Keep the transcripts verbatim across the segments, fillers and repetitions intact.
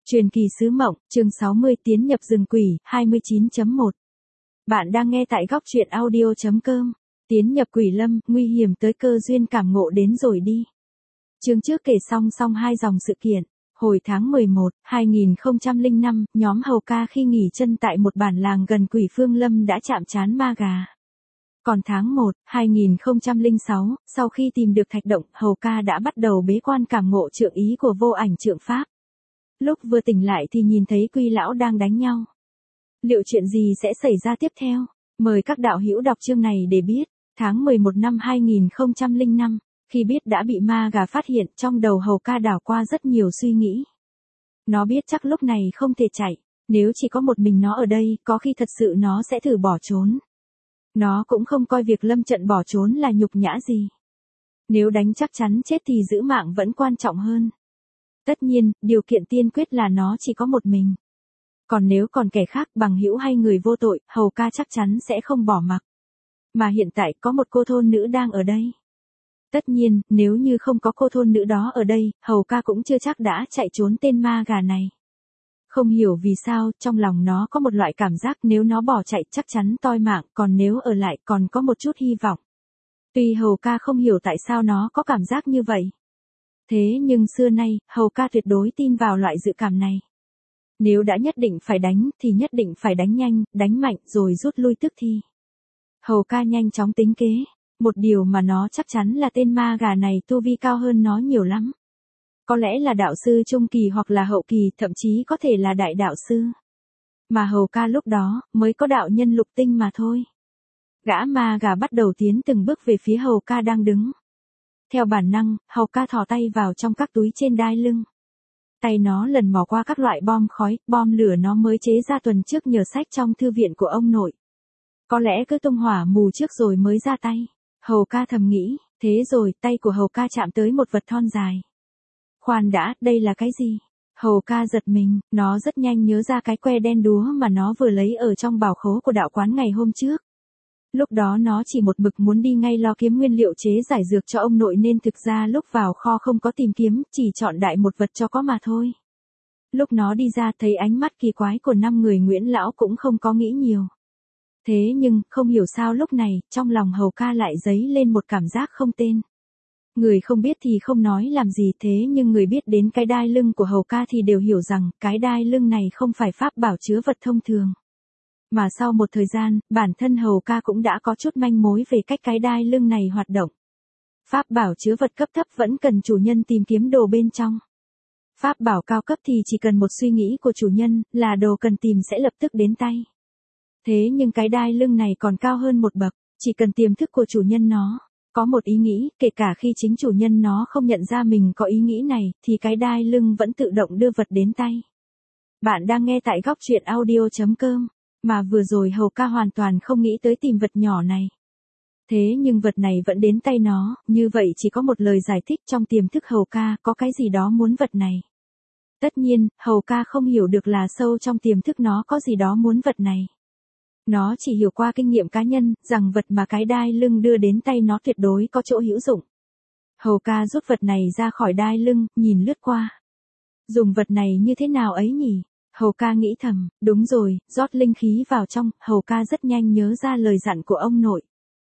Truyền kỳ sứ mộng, chương sáu mươi tiến nhập rừng quỷ, hai mươi chín chấm một. Bạn đang nghe tại góc truyện audio chấm com. Tiến nhập quỷ lâm, nguy hiểm tới cơ duyên cảm ngộ đến rồi đi. Chương trước kể xong xong hai dòng sự kiện. Hồi tháng mười một, hai nghìn không trăm lẻ năm, nhóm Hầu Ca khi nghỉ chân tại một bản làng gần Quỷ Phương Lâm đã chạm trán ma gà. Còn tháng một, hai nghìn không trăm lẻ sáu, sau khi tìm được thạch động, Hầu Ca đã bắt đầu bế quan cảm ngộ trượng ý của vô ảnh trượng pháp. Lúc vừa tỉnh lại thì nhìn thấy Quy lão đang đánh nhau. Liệu chuyện gì sẽ xảy ra tiếp theo? Mời các đạo hữu đọc chương này để biết. Tháng mười một năm hai nghìn không trăm lẻ năm, khi biết đã bị ma gà phát hiện, trong đầu Hầu Ca đảo qua rất nhiều suy nghĩ. Nó biết chắc lúc này không thể chạy, nếu chỉ có một mình nó ở đây, có khi thật sự nó sẽ thử bỏ trốn. Nó cũng không coi việc lâm trận bỏ trốn là nhục nhã gì. Nếu đánh chắc chắn chết thì giữ mạng vẫn quan trọng hơn. Tất nhiên, điều kiện tiên quyết là nó chỉ có một mình. Còn nếu còn kẻ khác, bằng hữu hay người vô tội, Hầu Ca chắc chắn sẽ không bỏ mặc. Mà hiện tại có một cô thôn nữ đang ở đây. Tất nhiên, nếu như không có cô thôn nữ đó ở đây, Hầu Ca cũng chưa chắc đã chạy trốn tên ma gà này. Không hiểu vì sao, trong lòng nó có một loại cảm giác nếu nó bỏ chạy chắc chắn toi mạng, còn nếu ở lại còn có một chút hy vọng. Tuy Hầu Ca không hiểu tại sao nó có cảm giác như vậy. Thế nhưng xưa nay, Hầu Ca tuyệt đối tin vào loại dự cảm này. Nếu đã nhất định phải đánh, thì nhất định phải đánh nhanh, đánh mạnh, rồi rút lui tức thì. Hầu Ca nhanh chóng tính kế. Một điều mà nó chắc chắn là tên ma gà này tu vi cao hơn nó nhiều lắm. Có lẽ là đạo sư trung kỳ hoặc là hậu kỳ, thậm chí có thể là đại đạo sư. Mà Hầu Ca lúc đó, mới có đạo nhân lục tinh mà thôi. Gã ma gà bắt đầu tiến từng bước về phía Hầu Ca đang đứng. Theo bản năng, Hầu Ca thò tay vào trong các túi trên đai lưng. Tay nó lần mò qua các loại bom khói, bom lửa nó mới chế ra tuần trước nhờ sách trong thư viện của ông nội. Có lẽ cứ tung hỏa mù trước rồi mới ra tay. Hầu Ca thầm nghĩ, thế rồi tay của Hầu Ca chạm tới một vật thon dài. Khoan đã, đây là cái gì? Hầu Ca giật mình, nó rất nhanh nhớ ra cái que đen đúa mà nó vừa lấy ở trong bảo khố của đạo quán ngày hôm trước. Lúc đó nó chỉ một mực muốn đi ngay lo kiếm nguyên liệu chế giải dược cho ông nội nên thực ra lúc vào kho không có tìm kiếm, chỉ chọn đại một vật cho có mà thôi. Lúc nó đi ra thấy ánh mắt kỳ quái của năm người Nguyễn lão cũng không có nghĩ nhiều. Thế nhưng, không hiểu sao lúc này, trong lòng Hầu Ca lại dấy lên một cảm giác không tên. Người không biết thì không nói làm gì thế nhưng người biết đến cái đai lưng của Hầu Ca thì đều hiểu rằng cái đai lưng này không phải pháp bảo chứa vật thông thường. Mà sau một thời gian, bản thân Hầu Ca cũng đã có chút manh mối về cách cái đai lưng này hoạt động. Pháp bảo chứa vật cấp thấp vẫn cần chủ nhân tìm kiếm đồ bên trong. Pháp bảo cao cấp thì chỉ cần một suy nghĩ của chủ nhân là đồ cần tìm sẽ lập tức đến tay. Thế nhưng cái đai lưng này còn cao hơn một bậc, chỉ cần tiềm thức của chủ nhân nó có một ý nghĩ, kể cả khi chính chủ nhân nó không nhận ra mình có ý nghĩ này, thì cái đai lưng vẫn tự động đưa vật đến tay. Bạn đang nghe tại góc truyện audio chấm com. Mà vừa rồi Hầu Ca hoàn toàn không nghĩ tới tìm vật nhỏ này. Thế nhưng vật này vẫn đến tay nó, như vậy chỉ có một lời giải thích trong tiềm thức Hầu Ca có cái gì đó muốn vật này. Tất nhiên, Hầu Ca không hiểu được là sâu trong tiềm thức nó có gì đó muốn vật này. Nó chỉ hiểu qua kinh nghiệm cá nhân, rằng vật mà cái đai lưng đưa đến tay nó tuyệt đối có chỗ hữu dụng. Hầu Ca rút vật này ra khỏi đai lưng, nhìn lướt qua. Dùng vật này như thế nào ấy nhỉ? Hầu Ca nghĩ thầm, đúng rồi, rót linh khí vào trong, Hầu Ca rất nhanh nhớ ra lời dặn của ông nội.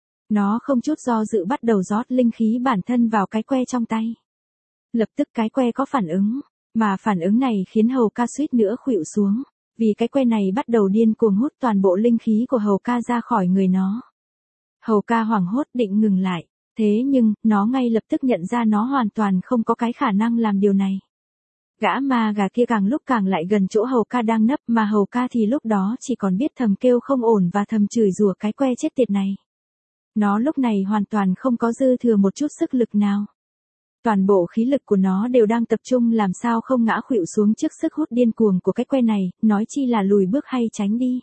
Nó không chút do dự bắt đầu rót linh khí bản thân vào cái que trong tay. Lập tức cái que có phản ứng, mà phản ứng này khiến Hầu Ca suýt nữa khuỵu xuống, vì cái que này bắt đầu điên cuồng hút toàn bộ linh khí của Hầu Ca ra khỏi người nó. Hầu Ca hoảng hốt định ngừng lại, thế nhưng, nó ngay lập tức nhận ra nó hoàn toàn không có cái khả năng làm điều này. Gã ma gà kia càng lúc càng lại gần chỗ Hầu Ca đang nấp mà Hầu Ca thì lúc đó chỉ còn biết thầm kêu không ổn và thầm chửi rủa cái que chết tiệt này. Nó lúc này hoàn toàn không có dư thừa một chút sức lực nào. Toàn bộ khí lực của nó đều đang tập trung làm sao không ngã khuỵu xuống trước sức hút điên cuồng của cái que này, nói chi là lùi bước hay tránh đi.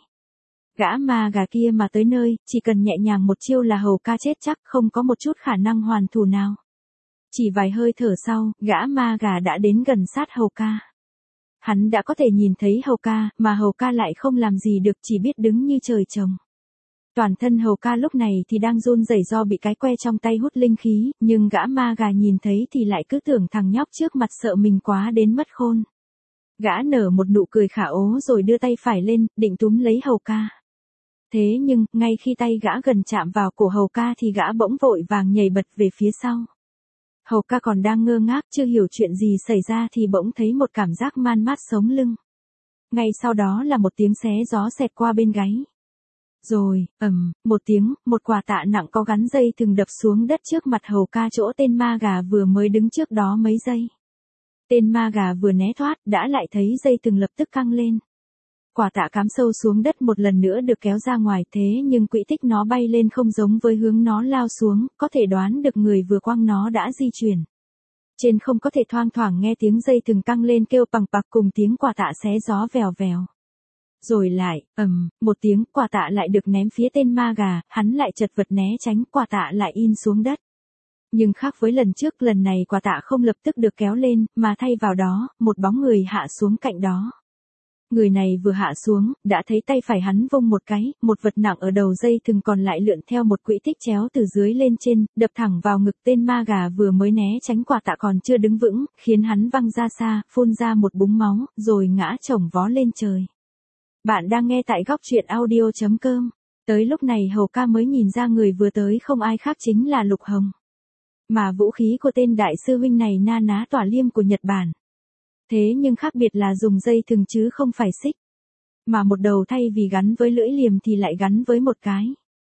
Gã ma gà kia mà tới nơi, chỉ cần nhẹ nhàng một chiêu là Hầu Ca chết chắc không có một chút khả năng hoàn thủ nào. Chỉ vài hơi thở sau, gã ma gà đã đến gần sát Hầu Ca. Hắn đã có thể nhìn thấy Hầu Ca, mà Hầu Ca lại không làm gì được chỉ biết đứng như trời trồng. Toàn thân Hầu Ca lúc này thì đang run rẩy do bị cái que trong tay hút linh khí, nhưng gã ma gà nhìn thấy thì lại cứ tưởng thằng nhóc trước mặt sợ mình quá đến mất khôn. Gã nở một nụ cười khả ố rồi đưa tay phải lên, định túm lấy Hầu ca. Thế nhưng, ngay khi tay gã gần chạm vào cổ Hầu ca thì gã bỗng vội vàng nhảy bật về phía sau. Hầu ca còn đang ngơ ngác chưa hiểu chuyện gì xảy ra thì bỗng thấy một cảm giác man mát sống lưng. Ngay sau đó là một tiếng xé gió xẹt qua bên gáy. Rồi, ầm, một tiếng, một quả tạ nặng có gắn dây thừng đập xuống đất trước mặt Hầu ca chỗ tên ma gà vừa mới đứng trước đó mấy giây. Tên ma gà vừa né thoát đã lại thấy dây thừng lập tức căng lên. Quả tạ cắm sâu xuống đất một lần nữa được kéo ra ngoài thế nhưng quỹ tích nó bay lên không giống với hướng nó lao xuống, có thể đoán được người vừa quăng nó đã di chuyển. Trên không có thể thoang thoảng nghe tiếng dây thừng căng lên kêu bằng bạc cùng tiếng quả tạ xé gió vèo vèo. Rồi lại, ầm, một tiếng, quả tạ lại được ném phía tên ma gà, hắn lại chật vật né tránh, quả tạ lại in xuống đất. Nhưng khác với lần trước, lần này quả tạ không lập tức được kéo lên, mà thay vào đó, một bóng người hạ xuống cạnh đó. Người này vừa hạ xuống, đã thấy tay phải hắn vung một cái, một vật nặng ở đầu dây thừng còn lại lượn theo một quỹ tích chéo từ dưới lên trên, đập thẳng vào ngực tên ma gà vừa mới né tránh quả tạ còn chưa đứng vững, khiến hắn văng ra xa, phun ra một búng máu, rồi ngã chồng vó lên trời. Bạn đang nghe tại góc truyện audio chấm com. Tới lúc này Hầu ca mới nhìn ra người vừa tới không ai khác chính là Lục Hồng. Mà vũ khí của tên đại sư huynh này na ná tỏa liêm của Nhật Bản. Thế nhưng khác biệt là dùng dây thừng chứ không phải xích. Mà một đầu thay vì gắn với lưỡi liềm thì lại gắn với một cái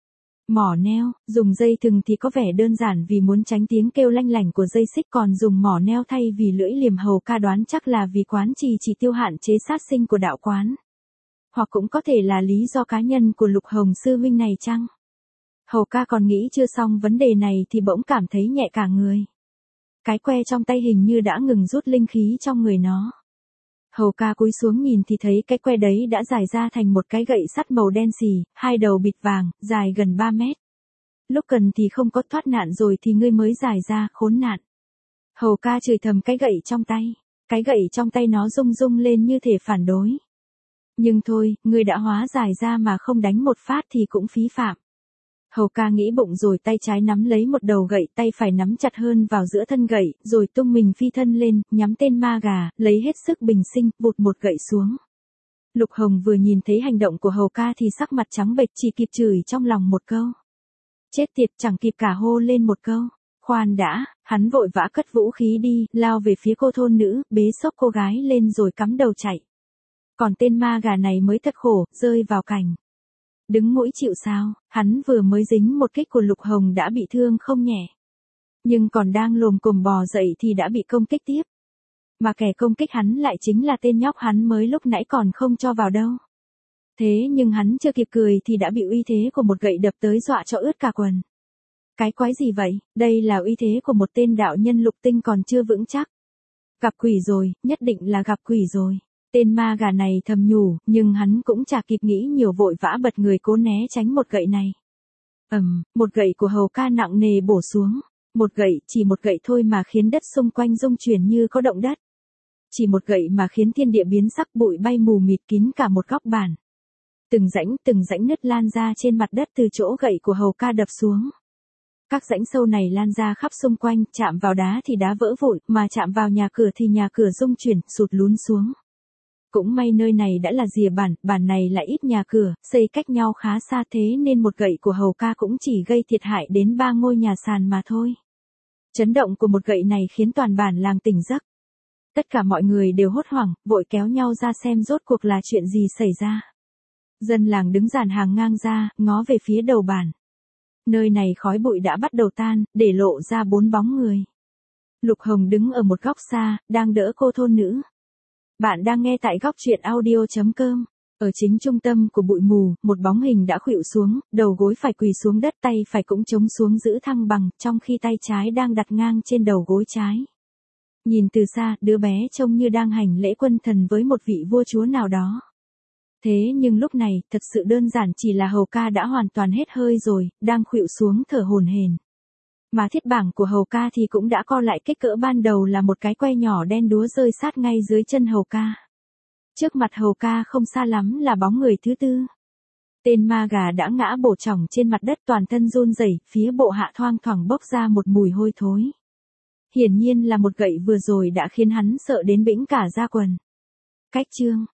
mỏ neo. Dùng dây thừng thì có vẻ đơn giản vì muốn tránh tiếng kêu lanh lảnh của dây xích, còn dùng mỏ neo thay vì lưỡi liềm Hầu ca đoán chắc là vì quán trì chỉ tiêu hạn chế sát sinh của đạo quán. Hoặc cũng có thể là lý do cá nhân của Lục Hồng sư huynh này chăng? Hầu ca còn nghĩ chưa xong vấn đề này thì bỗng cảm thấy nhẹ cả người. Cái que trong tay hình như đã ngừng rút linh khí trong người nó. Hầu ca cúi xuống nhìn thì thấy cái que đấy đã dài ra thành một cái gậy sắt màu đen xì, hai đầu bịt vàng, dài gần ba mét. Lúc cần thì không có thoát nạn rồi thì ngươi mới dài ra, khốn nạn. Hầu ca chửi thầm cái gậy trong tay. Cái gậy trong tay nó rung rung lên như thể phản đối. Nhưng thôi, ngươi đã hóa dài ra mà không đánh một phát thì cũng phí phạm. Hầu ca nghĩ bụng rồi tay trái nắm lấy một đầu gậy, tay phải nắm chặt hơn vào giữa thân gậy, rồi tung mình phi thân lên, nhắm tên ma gà, lấy hết sức bình sinh, vụt một gậy xuống. Lục Hồng vừa nhìn thấy hành động của Hầu ca thì sắc mặt trắng bệch, chỉ kịp chửi trong lòng một câu. Chết tiệt, chẳng kịp cả hô lên một câu. Khoan đã, hắn vội vã cất vũ khí đi, lao về phía cô thôn nữ, bế xốc cô gái lên rồi cắm đầu chạy. Còn tên ma gà này mới thật khổ, rơi vào cảnh đứng mũi chịu sào, hắn vừa mới dính một kích của Lục Hồng đã bị thương không nhẹ. Nhưng còn đang lồm cồm bò dậy thì đã bị công kích tiếp. Mà kẻ công kích hắn lại chính là tên nhóc hắn mới lúc nãy còn không cho vào đâu. Thế nhưng hắn chưa kịp cười thì đã bị uy thế của một gậy đập tới dọa cho ướt cả quần. Cái quái gì vậy, đây là uy thế của một tên đạo nhân lục tinh còn chưa vững chắc. Gặp quỷ rồi, nhất định là gặp quỷ rồi. Tên ma gà này thầm nhủ, nhưng hắn cũng chả kịp nghĩ nhiều vội vã bật người cố né tránh một gậy này. Ầm, một gậy của Hầu ca nặng nề bổ xuống. Một gậy, chỉ một gậy thôi mà khiến đất xung quanh rung chuyển như có động đất. Chỉ một gậy mà khiến thiên địa biến sắc, bụi bay mù mịt kín cả một góc bản. Từng rãnh, từng rãnh nứt lan ra trên mặt đất từ chỗ gậy của Hầu ca đập xuống. Các rãnh sâu này lan ra khắp xung quanh, chạm vào đá thì đá vỡ vụn, mà chạm vào nhà cửa thì nhà cửa rung chuyển, sụt lún xuống. Cũng may nơi này đã là rìa bản, bản này lại ít nhà cửa, xây cách nhau khá xa thế nên một gậy của Hầu ca cũng chỉ gây thiệt hại đến ba ngôi nhà sàn mà thôi. Chấn động của một gậy này khiến toàn bản làng tỉnh giấc. Tất cả mọi người đều hốt hoảng, vội kéo nhau ra xem rốt cuộc là chuyện gì xảy ra. Dân làng đứng dàn hàng ngang ra, ngó về phía đầu bản. Nơi này khói bụi đã bắt đầu tan, để lộ ra bốn bóng người. Lục Hồng đứng ở một góc xa, đang đỡ cô thôn nữ. Bạn đang nghe tại góc truyện audio chấm com. Ở chính trung tâm của bụi mù, một bóng hình đã khuỵu xuống, đầu gối phải quỳ xuống đất, tay phải cũng chống xuống giữ thăng bằng, trong khi tay trái đang đặt ngang trên đầu gối trái. Nhìn từ xa, đứa bé trông như đang hành lễ quân thần với một vị vua chúa nào đó. Thế nhưng lúc này, thật sự đơn giản chỉ là Hầu ca đã hoàn toàn hết hơi rồi, đang khuỵu xuống thở hổn hển. Mà thiết bảng của Hầu ca thì cũng đã co lại kích cỡ ban đầu là một cái que nhỏ đen đúa rơi sát ngay dưới chân Hầu ca. Trước mặt Hầu ca không xa lắm là bóng người thứ tư. Tên ma gà đã ngã bổ chỏng trên mặt đất, toàn thân run rẩy, phía bộ hạ thoang thoảng bốc ra một mùi hôi thối. Hiển nhiên là một gậy vừa rồi đã khiến hắn sợ đến bĩnh cả da quần. Cách chương